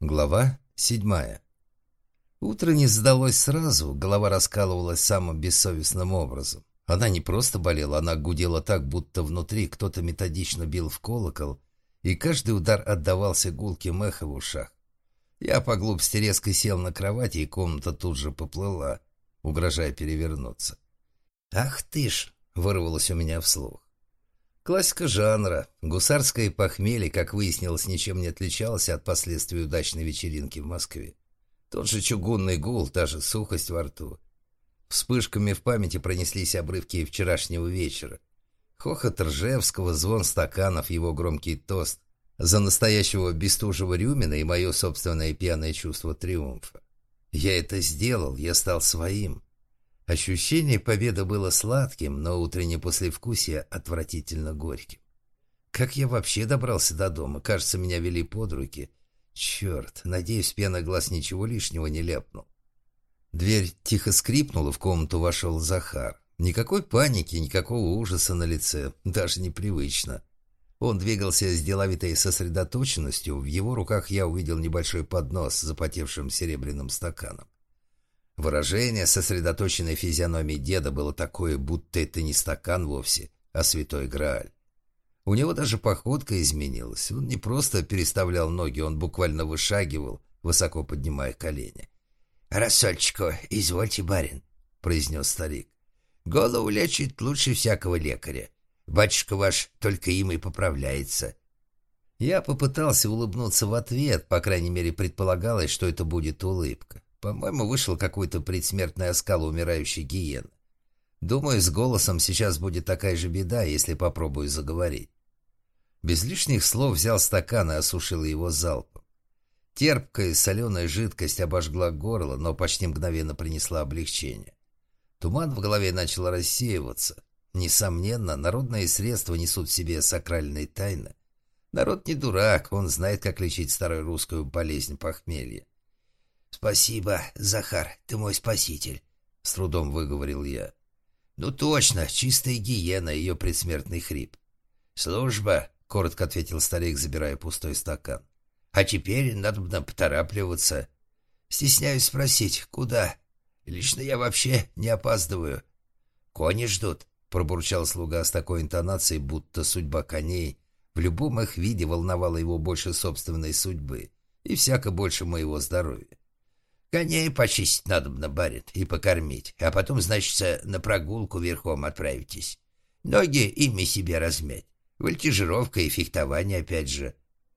Глава 7. Утро не сдалось сразу, голова раскалывалась самым бессовестным образом. Она не просто болела, она гудела так, будто внутри кто-то методично бил в колокол, и каждый удар отдавался гулким эхо в ушах. Я по глупости резко сел на кровати, и комната тут же поплыла, угрожая перевернуться. «Ах ты ж!» — вырвалось у меня вслух. Классика жанра. Гусарское похмелье, как выяснилось, ничем не отличалось от последствий удачной вечеринки в Москве. Тот же чугунный гул, та же сухость во рту. Вспышками в памяти пронеслись обрывки вчерашнего вечера. Хохот Ржевского, звон стаканов, его громкий тост за настоящего Бестужева Рюмина и мое собственное пьяное чувство триумфа. Я это сделал, я стал своим. Ощущение победы было сладким, но утреннее послевкусие отвратительно горьким. Как я вообще добрался до дома? Кажется, меня вели под руки. Черт, надеюсь, пена глаз ничего лишнего не ляпнул. Дверь тихо скрипнула, в комнату вошел Захар. Никакой паники, никакого ужаса на лице, даже непривычно. Он двигался с деловитой сосредоточенностью, в его руках я увидел небольшой поднос с запотевшим серебряным стаканом. Выражение сосредоточенной физиономии деда было такое, будто это не стакан вовсе, а святой Грааль. У него даже походка изменилась. Он не просто переставлял ноги, он буквально вышагивал, высоко поднимая колени. «Рассольчику, извольте, барин», — произнес старик. «Голову лечит лучше всякого лекаря. Батюшка ваш только им и поправляется». Я попытался улыбнуться в ответ, по крайней мере, предполагалось, что это будет улыбка. По-моему, вышел какой-то предсмертный оскал умирающей гиены. Думаю, с голосом сейчас будет такая же беда, если попробую заговорить. Без лишних слов взял стакан и осушил его залпом. Терпкая соленая жидкость обожгла горло, но почти мгновенно принесла облегчение. Туман в голове начал рассеиваться. Несомненно, народные средства несут в себе сакральные тайны. Народ не дурак, он знает, как лечить старую русскую болезнь похмелья. «Спасибо, Захар, ты мой спаситель», — с трудом выговорил я. «Ну точно, чистая гиена, ее предсмертный хрип». «Служба», — коротко ответил старик, забирая пустой стакан. «А теперь надо поторапливаться. Стесняюсь спросить, куда? Лично я вообще не опаздываю». «Кони ждут», — пробурчал слуга с такой интонацией, будто судьба коней в любом их виде волновала его больше собственной судьбы и всяко больше моего здоровья. «Коней почистить надобно, барин, и покормить, а потом, значит, на прогулку верхом отправитесь. Ноги ими себе размять. Вольтижировка и фехтование опять же».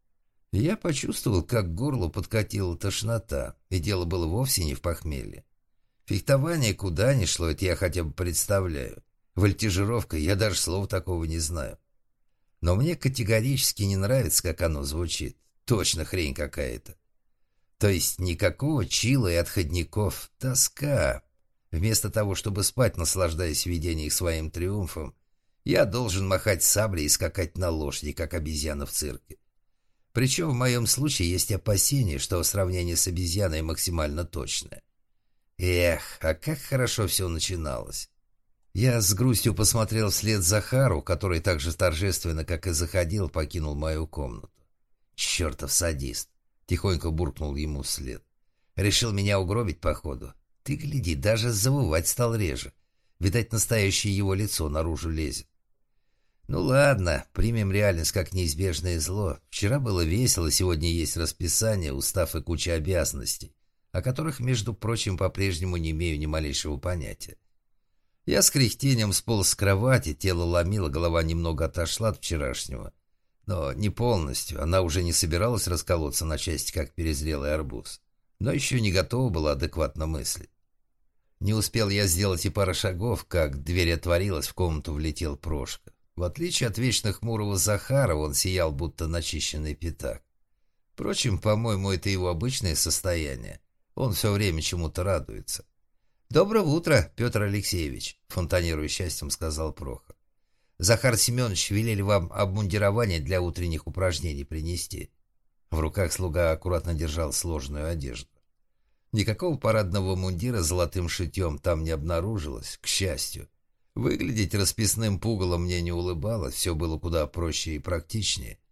Я почувствовал, как к горлу подкатила тошнота, и дело было вовсе не в похмелье. Фехтование куда ни шло, это я хотя бы представляю. Вольтижировка, я даже слова такого не знаю. Но мне категорически не нравится, как оно звучит. Точно хрень какая-то. То есть никакого чила и отходников. Тоска. Вместо того, чтобы спать, наслаждаясь видением своим триумфом, я должен махать саблей и скакать на лошади, как обезьяна в цирке. Причем в моем случае есть опасение, что сравнение с обезьяной максимально точное. Эх, а как хорошо все начиналось. Я с грустью посмотрел вслед Захару, который так же торжественно, как и заходил, покинул мою комнату. «Чертов садист!» — тихонько буркнул ему вслед. «Решил меня угробить, походу. Ты гляди, даже завывать стал реже. Видать, настоящее его лицо наружу лезет. Ну ладно, примем реальность как неизбежное зло. Вчера было весело, сегодня есть расписание, устав и куча обязанностей, о которых, между прочим, по-прежнему не имею ни малейшего понятия. Я с кряхтением сполз с кровати, тело ломило, голова немного отошла от вчерашнего. Но не полностью, она уже не собиралась расколоться на части, как перезрелый арбуз. Но еще не готова была адекватно мыслить. Не успел я сделать и пары шагов, как дверь отворилась, в комнату влетел Прошка. В отличие от вечно хмурого Захара, он сиял, будто начищенный пятак. Впрочем, по-моему, это его обычное состояние. Он все время чему-то радуется. «Доброе утро, Петр Алексеевич», — фонтанируя счастьем, сказал Прохор. «Захар Семенович велели вам обмундирование для утренних упражнений принести». В руках слуга аккуратно держал сложную одежду. Никакого парадного мундира с золотым шитьем там не обнаружилось, к счастью. Выглядеть расписным пугалом мне не улыбалось, все было куда проще и практичнее.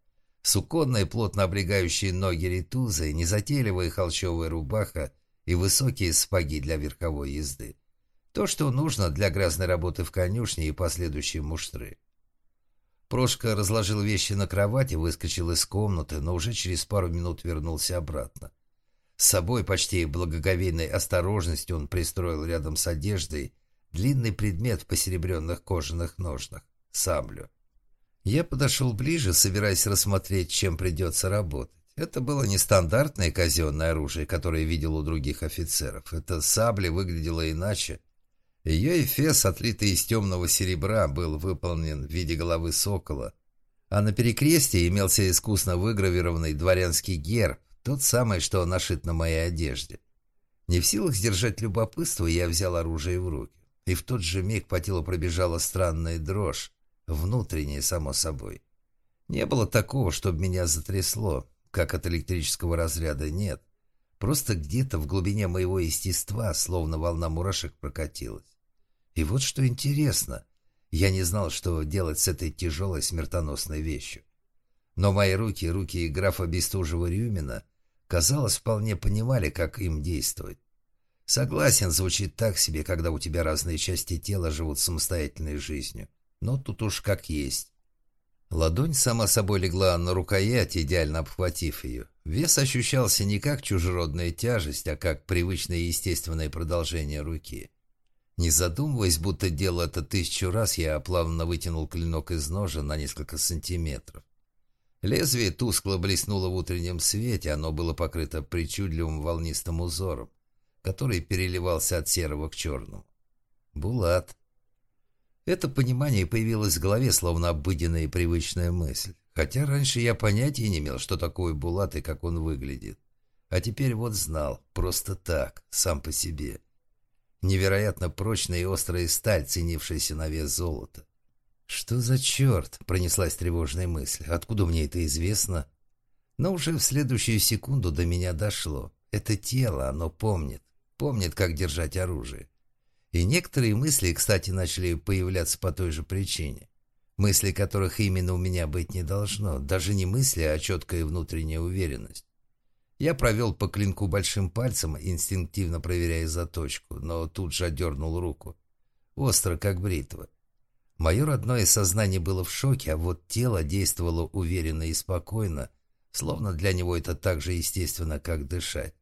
Суконные, плотно облегающие ноги ритузы, незатейливая холщовая рубаха и высокие сапоги для верховой езды. То, что нужно для грязной работы в конюшне и последующей муштры. Прошка разложил вещи на кровати, выскочил из комнаты, но уже через пару минут вернулся обратно. С собой почти благоговейной осторожностью он пристроил рядом с одеждой длинный предмет в посеребренных кожаных ножнах — саблю. Я подошел ближе, собираясь рассмотреть, чем придется работать. Это было нестандартное казенное оружие, которое я видел у других офицеров. Эта сабля выглядела иначе. Ее эфес, отлитый из темного серебра, был выполнен в виде головы сокола, а на перекрестии имелся искусно выгравированный дворянский герб, тот самый, что нашит на моей одежде. Не в силах сдержать любопытство, я взял оружие в руки. И в тот же миг по телу пробежала странная дрожь, внутренняя, само собой. Не было такого, чтобы меня затрясло, как от электрического разряда, нет. Просто где-то в глубине моего естества, словно волна мурашек, прокатилась. И вот что интересно, я не знал, что делать с этой тяжелой смертоносной вещью. Но мои руки, руки графа Бестужева-Рюмина, казалось, вполне понимали, как им действовать. Согласен, звучит так себе, когда у тебя разные части тела живут самостоятельной жизнью. Но тут уж как есть. Ладонь сама собой легла на рукоять, идеально обхватив ее. Вес ощущался не как чужеродная тяжесть, а как привычное и естественное продолжение руки. Не задумываясь, будто делал это 1000 раз, я плавно вытянул клинок из ножа на несколько сантиметров. Лезвие тускло блеснуло в утреннем свете, оно было покрыто причудливым волнистым узором, который переливался от серого к черному. Булат. Это понимание появилось в голове, словно обыденная и привычная мысль. Хотя раньше я понятия не имел, что такое булат и как он выглядит. А теперь вот знал, просто так, сам по себе. Невероятно прочная и острая сталь, ценившаяся на вес золота. «Что за черт?» — пронеслась тревожная мысль. «Откуда мне это известно?» Но уже в следующую секунду до меня дошло. Это тело, оно помнит. Помнит, как держать оружие. И некоторые мысли, кстати, начали появляться по той же причине. Мысли, которых именно у меня быть не должно. Даже не мысли, а четкая внутренняя уверенность. Я провел по клинку большим пальцем, инстинктивно проверяя заточку, но тут же отдернул руку. Остро, как бритва. Мое родное сознание было в шоке, а вот тело действовало уверенно и спокойно, словно для него это так же естественно, как дышать.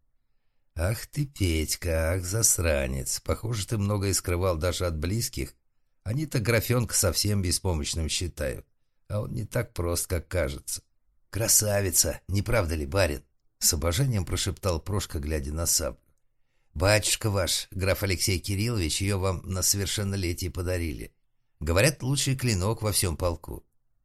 «Ах ты, Петька, ах, засранец! Похоже, ты многое скрывал даже от близких. Они-то графенка совсем беспомощным считают, а он не так прост, как кажется». «Красавица! Не правда ли, барин?» — с обожанием прошептал Прошка, глядя на саблю. «Батюшка ваш, граф Алексей Кириллович, ее вам на совершеннолетие подарили. Говорят, лучший клинок во всем полку».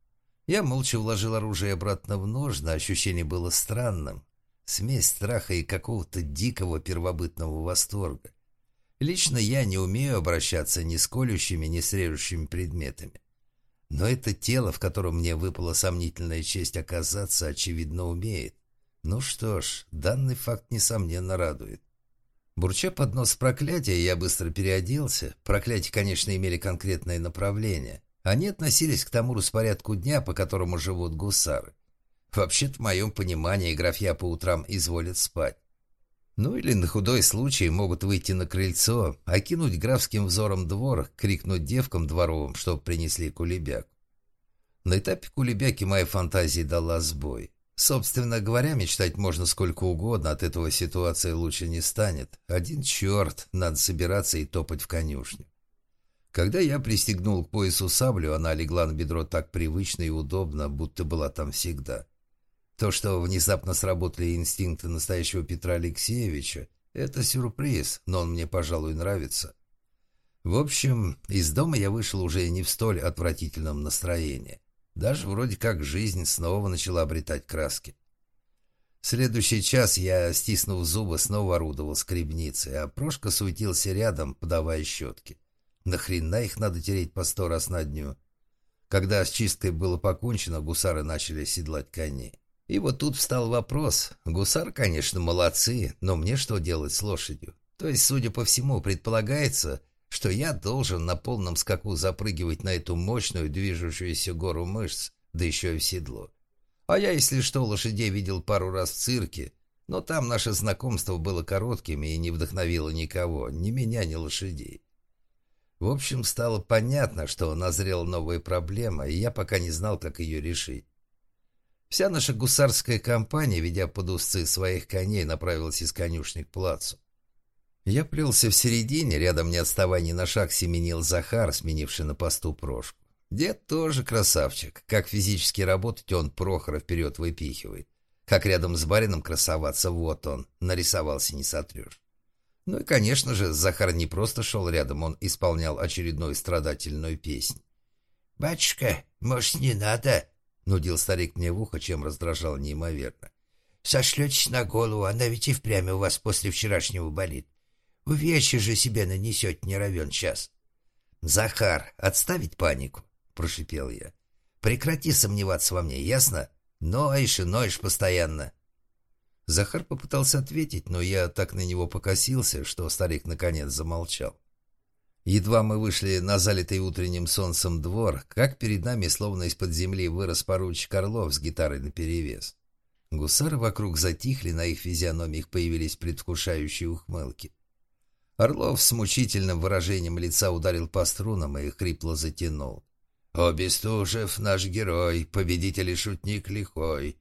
Я молча вложил оружие обратно в ножны, ощущение было странным. Смесь страха и какого-то дикого первобытного восторга. Лично я не умею обращаться ни с колющими, ни с режущими предметами. Но это тело, в котором мне выпала сомнительная честь оказаться, очевидно умеет. Ну что ж, данный факт несомненно радует. Бурча под нос проклятия, я быстро переоделся. Проклятия, конечно, имели конкретное направление. Они относились к тому распорядку дня, по которому живут гусары. Вообще-то, в моем понимании, графья по утрам изволят спать. Ну или на худой случай могут выйти на крыльцо, окинуть графским взором двор, крикнуть девкам дворовым, чтоб принесли кулебяк. На этапе кулебяки моя фантазия дала сбой. Собственно говоря, мечтать можно сколько угодно, от этого ситуация лучше не станет. Один черт, надо собираться и топать в конюшню. Когда я пристегнул к поясу саблю, она легла на бедро так привычно и удобно, будто была там всегда. То, что внезапно сработали инстинкты настоящего Петра Алексеевича, это сюрприз, но он мне, пожалуй, нравится. В общем, из дома я вышел уже не в столь отвратительном настроении. Даже вроде как жизнь снова начала обретать краски. В следующий час я, стиснув зубы, снова орудовал скребницей, а Прошка суетился рядом, подавая щетки. Нахрена их надо тереть по 100 раз на дню? Когда с чисткой было покончено, гусары начали седлать коней. И вот тут встал вопрос. Гусары, конечно, молодцы, но мне что делать с лошадью? То есть, судя по всему, предполагается, что я должен на полном скаку запрыгивать на эту мощную движущуюся гору мышц, да еще и в седло. А я, если что, лошадей видел пару раз в цирке, но там наше знакомство было коротким и не вдохновило никого, ни меня, ни лошадей. В общем, стало понятно, что назрела новая проблема, и я пока не знал, как ее решить. Вся наша гусарская компания, ведя под узцы своих коней, направилась из конюшни к плацу. Я плелся в середине, рядом не отставая ни на шаг семенил Захар, сменивший на посту Прошку. Дед тоже красавчик, как физически работать он Прохора вперед выпихивает. Как рядом с барином красоваться, вот он, нарисовался не сотрешь. Ну и, конечно же, Захар не просто шел рядом, он исполнял очередную страдательную песнь. «Батюшка, может, не надо?» — нудил старик мне в ухо, чем раздражал неимоверно. «Сошлетесь на голову, она ведь и впрямь у вас после вчерашнего болит. Увечья же себе нанесете не равен час». «Захар, отставить панику?» — прошипел я. «Прекрати сомневаться во мне, ясно? Ноешь и ноешь постоянно». Захар попытался ответить, но я так на него покосился, что старик наконец замолчал. Едва мы вышли на залитый утренним солнцем двор, как перед нами, словно из-под земли, вырос поручик Орлов с гитарой наперевес. Гусары вокруг затихли, на их физиономиях появились предвкушающие ухмылки. Орлов с мучительным выражением лица ударил по струнам и хрипло затянул. «О, Бестужев, наш герой, победитель и шутник лихой!»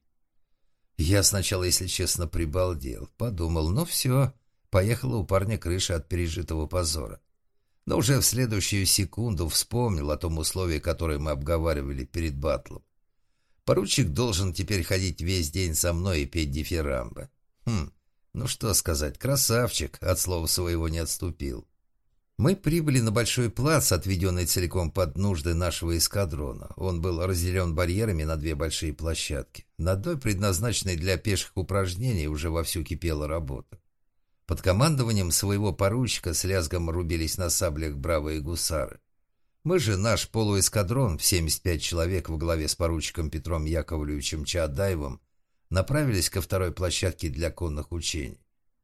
Я сначала, если честно, прибалдел. Подумал, ну все, поехала у парня крыша от пережитого позора. Но уже в следующую секунду вспомнил о том условии, которое мы обговаривали перед баттлом. Поручик должен теперь ходить весь день со мной и петь дифирамбы. Ну что сказать, красавчик, от слова своего не отступил. Мы прибыли на большой плац, отведенный целиком под нужды нашего эскадрона. Он был разделен барьерами на две большие площадки. На одной, предназначенной для пеших упражнений, уже вовсю кипела работа. Под командованием своего поручика с лязгом рубились на саблях бравые гусары. Мы же, наш полуэскадрон, в 75 человек во главе с поручиком Петром Яковлевичем Чаадаевым, направились ко второй площадке для конных учений.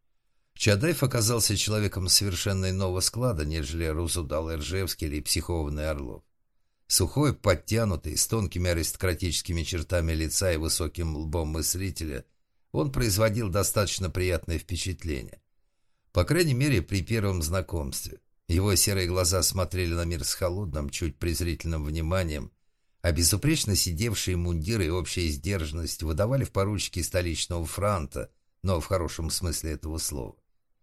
Чадаев оказался человеком совершенно иного склада, нежели Рузудал Иржевский или психованный Орлов. Сухой, подтянутый, с тонкими аристократическими чертами лица и высоким лбом мыслителя, он производил достаточно приятное впечатление. По крайней мере, при первом знакомстве. Его серые глаза смотрели на мир с холодным, чуть презрительным вниманием, а безупречно сидевшие мундиры и общая сдержанность выдавали в поручике столичного франта, но в хорошем смысле этого слова.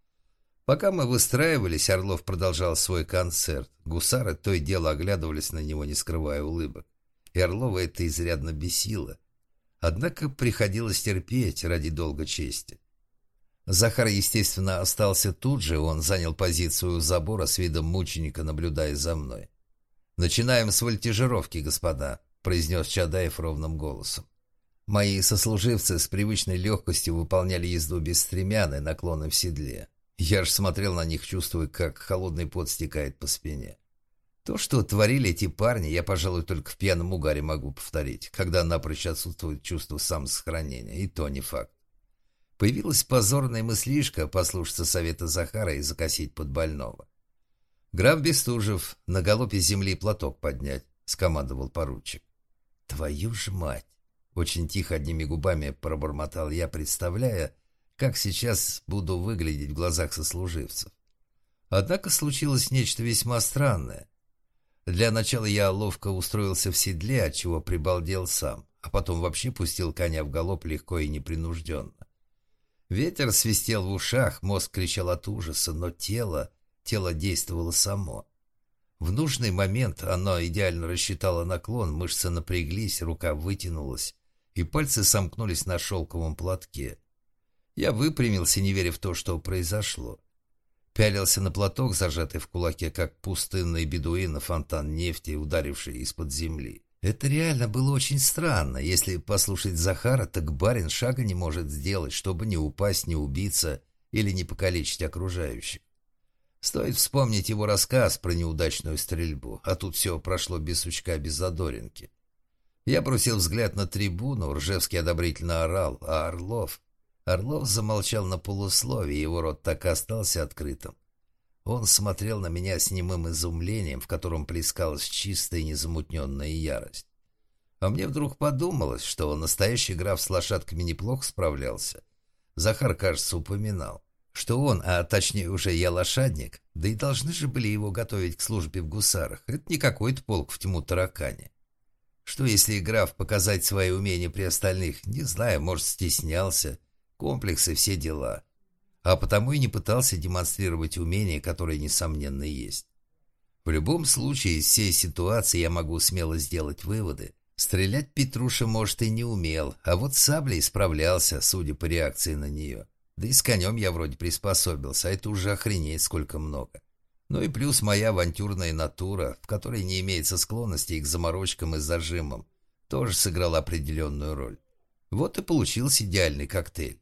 Пока мы выстраивались, Орлов продолжал свой концерт. Гусары то и дело оглядывались на него, не скрывая улыбок. И Орлова это изрядно бесило. Однако приходилось терпеть ради долга чести. Захар, естественно, остался тут же. Он занял позицию у забора с видом мученика, наблюдая за мной. «Начинаем с вольтижировки, господа», — произнес Чадаев ровным голосом. Мои сослуживцы с привычной легкостью выполняли езду без стремян и наклоны в седле. Я ж смотрел на них, чувствуя, как холодный пот стекает по спине. То, что творили эти парни, я, пожалуй, только в пьяном угаре могу повторить, когда напрочь отсутствует чувство самосохранения, и то не факт. Появилась позорная мыслишка послушаться совета Захара и закосить под больного. «Граф Бестужев, на галопе земли платок поднять», — скомандовал поручик. «Твою ж мать!» — очень тихо одними губами пробормотал я, представляя, как сейчас буду выглядеть в глазах сослуживцев. Однако случилось нечто весьма странное. Для начала я ловко устроился в седле, отчего прибалдел сам, а потом вообще пустил коня в галоп легко и непринужденно. Ветер свистел в ушах, мозг кричал от ужаса, но тело действовало само. В нужный момент оно идеально рассчитало наклон, мышцы напряглись, рука вытянулась, и пальцы сомкнулись на шелковом платке. Я выпрямился, не веря в то, что произошло. Пялился на платок, зажатый в кулаке, как пустынный бедуин на фонтан нефти, ударивший из-под земли. Это реально было очень странно. Если послушать Захара, так барин шага не может сделать, чтобы не упасть, не убиться или не покалечить окружающих. Стоит вспомнить его рассказ про неудачную стрельбу, а тут все прошло без сучка, без задоринки. Я бросил взгляд на трибуну, Ржевский одобрительно орал, а Орлов замолчал на полусловие, его рот так и остался открытым. Он смотрел на меня с немым изумлением, в котором плескалась чистая незамутненная ярость. А мне вдруг подумалось, что настоящий граф с лошадками неплохо справлялся. Захар, кажется, упоминал, что он, а точнее уже я лошадник, да и должны же были его готовить к службе в гусарах. Это не какой-то полк в тьму таракане. Что если граф показать свои умения при остальных, не знаю, может, стеснялся, комплексы, все дела. А потому и не пытался демонстрировать умения, которые, несомненно, есть. В любом случае, из всей ситуации я могу смело сделать выводы. Стрелять Петруша, может, и не умел, а вот с саблей справлялся, судя по реакции на нее. Да и с конем я вроде приспособился, а это уже охренеть сколько много. Ну и плюс моя авантюрная натура, в которой не имеется склонностей к заморочкам и зажимам, тоже сыграла определенную роль. Вот и получился идеальный коктейль.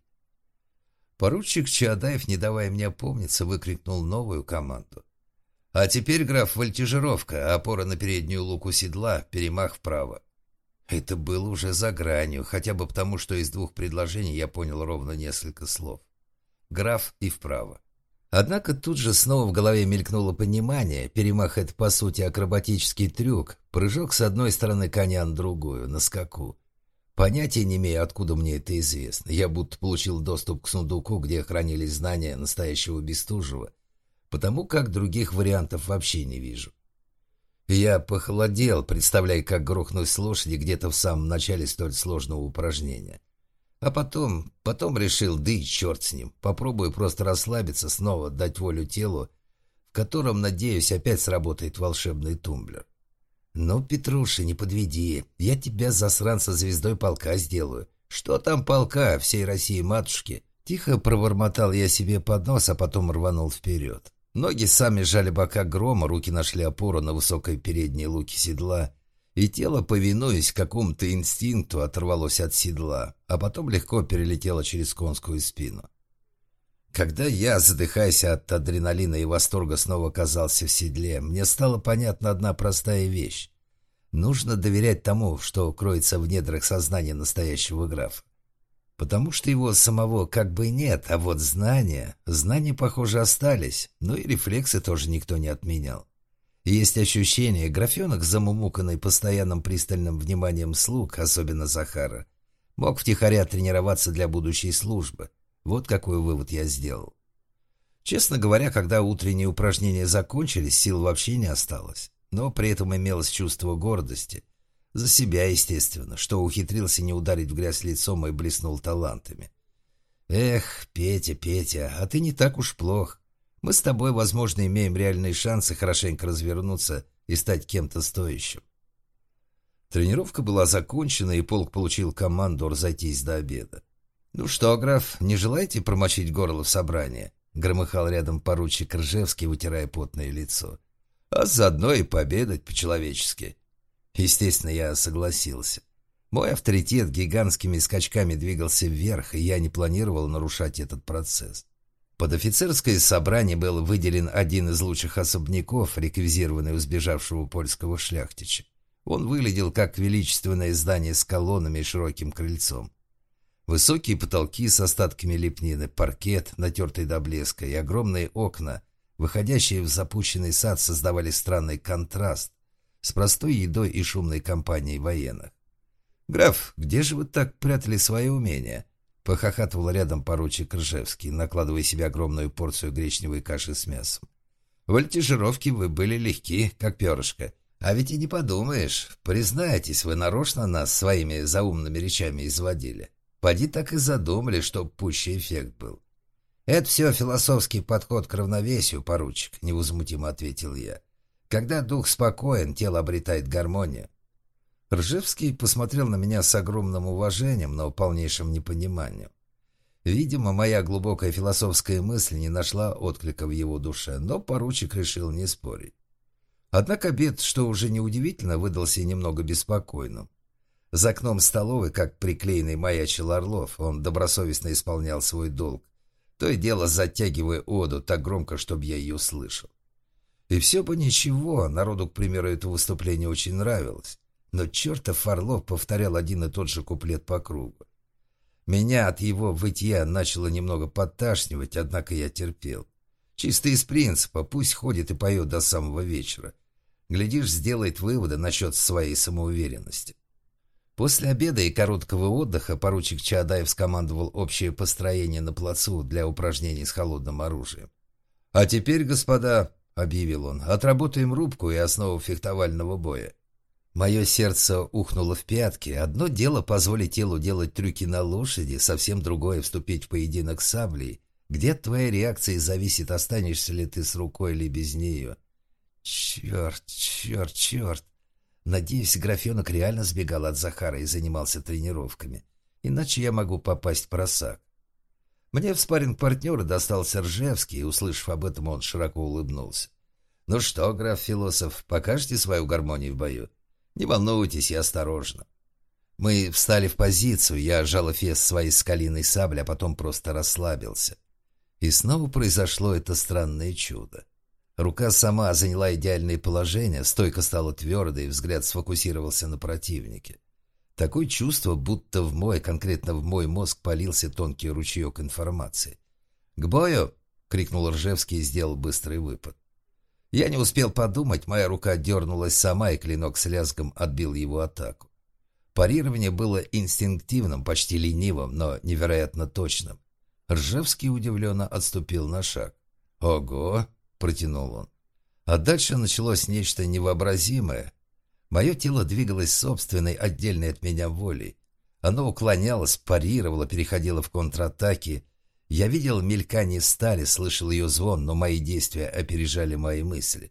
Поручик Чаадаев, не давая мне опомниться, выкрикнул новую команду. А теперь, граф, вольтижировка, опора на переднюю луку седла, перемах вправо. Это было уже за гранью, хотя бы потому, что из двух предложений я понял ровно несколько слов. Граф и вправо. Однако тут же снова в голове мелькнуло понимание, перемах — это по сути акробатический трюк, прыжок с одной стороны коня на другую, на скаку. Понятия не имею, откуда мне это известно. Я будто получил доступ к сундуку, где хранились знания настоящего Бестужева, потому как других вариантов вообще не вижу. Я похолодел, представляя, как грохнусь с лошади где-то в самом начале столь сложного упражнения. А потом решил, да и черт с ним, попробую просто расслабиться, снова дать волю телу, в котором, надеюсь, опять сработает волшебный тумблер. «Ну, Петруша, не подведи, я тебя, засранца, звездой полка сделаю. Что там полка, всей России матушки?» Тихо пробормотал я себе под нос, а потом рванул вперед. Ноги сами сжали бока грома, руки нашли опору на высокой передней луке седла, и тело, повинуясь какому-то инстинкту, оторвалось от седла, а потом легко перелетело через конскую спину. Когда я, задыхаясь от адреналина и восторга, снова оказался в седле, мне стала понятна одна простая вещь. Нужно доверять тому, что кроется в недрах сознания настоящего графа. Потому что его самого как бы нет, а вот знания, похоже, остались, но и рефлексы тоже никто не отменял. Есть ощущение, графенок, замумуканный постоянным пристальным вниманием слуг, особенно Захара, мог втихаря тренироваться для будущей службы. Вот какой вывод я сделал. Честно говоря, когда утренние упражнения закончились, сил вообще не осталось, но при этом имелось чувство гордости. За себя, естественно, что ухитрился не ударить в грязь лицом и блеснул талантами. Эх, Петя, а ты не так уж плох. Мы с тобой, возможно, имеем реальные шансы хорошенько развернуться и стать кем-то стоящим. Тренировка была закончена, и полк получил команду разойтись до обеда. «Ну что, граф, не желаете промочить горло в собрании?» — громыхал рядом поручик Ржевский, вытирая потное лицо. «А заодно и пообедать по-человечески». Естественно, я согласился. Мой авторитет гигантскими скачками двигался вверх, и я не планировал нарушать этот процесс. Под офицерское собрание был выделен один из лучших особняков, реквизированный у сбежавшего польского шляхтича. Он выглядел как величественное здание с колоннами и широким крыльцом. Высокие потолки с остатками лепнины, паркет, натертый до блеска, и огромные окна, выходящие в запущенный сад, создавали странный контраст с простой едой и шумной компанией военных. «Граф, где же вы так прятали свои умения?» — похохатывал рядом поручик Ржевский, накладывая себе огромную порцию гречневой каши с мясом. «В вольтижировке вы были легки, как перышко. А ведь и не подумаешь. Признайтесь, вы нарочно нас своими заумными речами изводили. Поди так и задумали, чтоб пущий эффект был». «Это все философский подход к равновесию, поручик», — невозмутимо ответил я. «Когда дух спокоен, тело обретает гармонию». Ржевский посмотрел на меня с огромным уважением, но полнейшим непониманием. Видимо, моя глубокая философская мысль не нашла отклика в его душе, но поручик решил не спорить. Однако обед, что уже неудивительно, выдался немного беспокойным. За окном столовой, как приклеенный, маячил Орлов. Он добросовестно исполнял свой долг, то и дело затягивая оду так громко, чтобы я ее слышал. И все бы ничего, народу, к примеру, это выступление очень нравилось. Но чертов Орлов повторял один и тот же куплет по кругу. Меня от его вытья начало немного подташнивать, однако я терпел. Чисто из принципа, пусть ходит и поет до самого вечера. Глядишь, сделает выводы насчет своей самоуверенности. После обеда и короткого отдыха поручик Чаадаев скомандовал общее построение на плацу для упражнений с холодным оружием. «А теперь, господа», — объявил он, — «отработаем рубку и основу фехтовального боя». Мое сердце ухнуло в пятки. Одно дело позволить телу делать трюки на лошади, совсем другое — вступить в поединок с саблей, где от твоей реакции зависит, останешься ли ты с рукой или без нее. Черт, черт, черт. Надеюсь, графенок реально сбегал от Захара и занимался тренировками. Иначе я могу попасть в просак. Мне в спарринг-партнера достался Ржевский, и, услышав об этом, он широко улыбнулся. «Ну что, граф-философ, покажете свою гармонию в бою? Не волнуйтесь и осторожно». Мы встали в позицию, я сжал эфес своей скалиной сабли, а потом просто расслабился. И снова произошло это странное чудо. Рука сама заняла идеальное положение, стойка стала твердой, взгляд сфокусировался на противнике. Такое чувство, будто конкретно в мой мозг полился тонкий ручеек информации. «К бою!» — крикнул Ржевский и сделал быстрый выпад. Я не успел подумать, моя рука дернулась сама, и клинок с лязгом отбил его атаку. Парирование было инстинктивным, почти ленивым, но невероятно точным. Ржевский удивленно отступил на шаг. «Ого!» — протянул он. А дальше началось нечто невообразимое. Мое тело двигалось собственной, отдельной от меня волей. Оно уклонялось, парировало, переходило в контратаки. Я видел мелькание стали, слышал ее звон, но мои действия опережали мои мысли.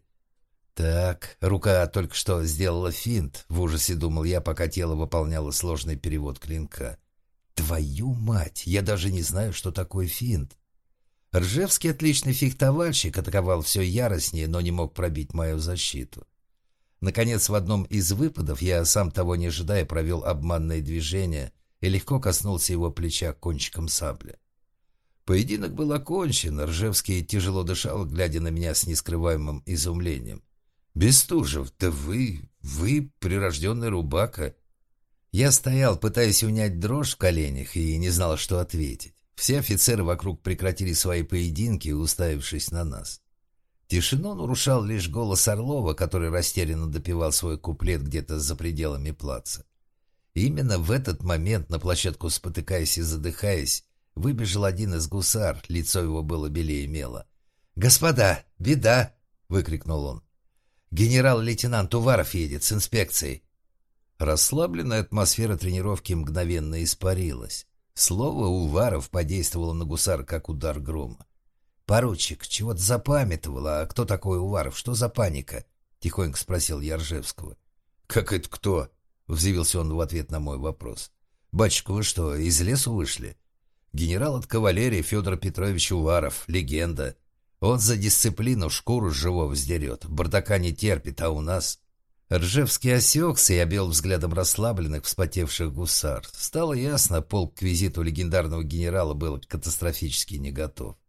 «Так, рука только что сделала финт», — в ужасе думал я, пока тело выполняло сложный перевод клинка. «Твою мать, я даже не знаю, что такое финт». Ржевский, отличный фехтовальщик, атаковал все яростнее, но не мог пробить мою защиту. Наконец, в одном из выпадов я, сам того не ожидая, провел обманное движение и легко коснулся его плеча кончиком сабли. Поединок был окончен, Ржевский тяжело дышал, глядя на меня с нескрываемым изумлением. «Бестужев, да вы прирожденный рубака». Я стоял, пытаясь унять дрожь в коленях, и не знал, что ответить. Все офицеры вокруг прекратили свои поединки, уставившись на нас. Тишину нарушал лишь голос Орлова, который растерянно допевал свой куплет где-то за пределами плаца. И именно в этот момент, на площадку спотыкаясь и задыхаясь, выбежал один из гусар, лицо его было белее мела. «Господа, беда!» — выкрикнул он. «Генерал-лейтенант Уваров едет с инспекцией». Расслабленная атмосфера тренировки мгновенно испарилась. Слово «Уваров» подействовало на гусар, как удар грома. «Поручик, чего-то запамятовало. А кто такой Уваров? Что за паника?» — тихонько спросил я Ржевского. «Как это кто?» — взвился он в ответ на мой вопрос. «Батюшка, вы что, из лесу вышли?» «Генерал от кавалерии Федор Петрович Уваров, легенда. Он за дисциплину шкуру с живого сдерет, бардака не терпит, а у нас...» Ржевский осекся и обвел взглядом расслабленных, вспотевших гусар. Стало ясно, полк к визиту легендарного генерала был катастрофически не готов.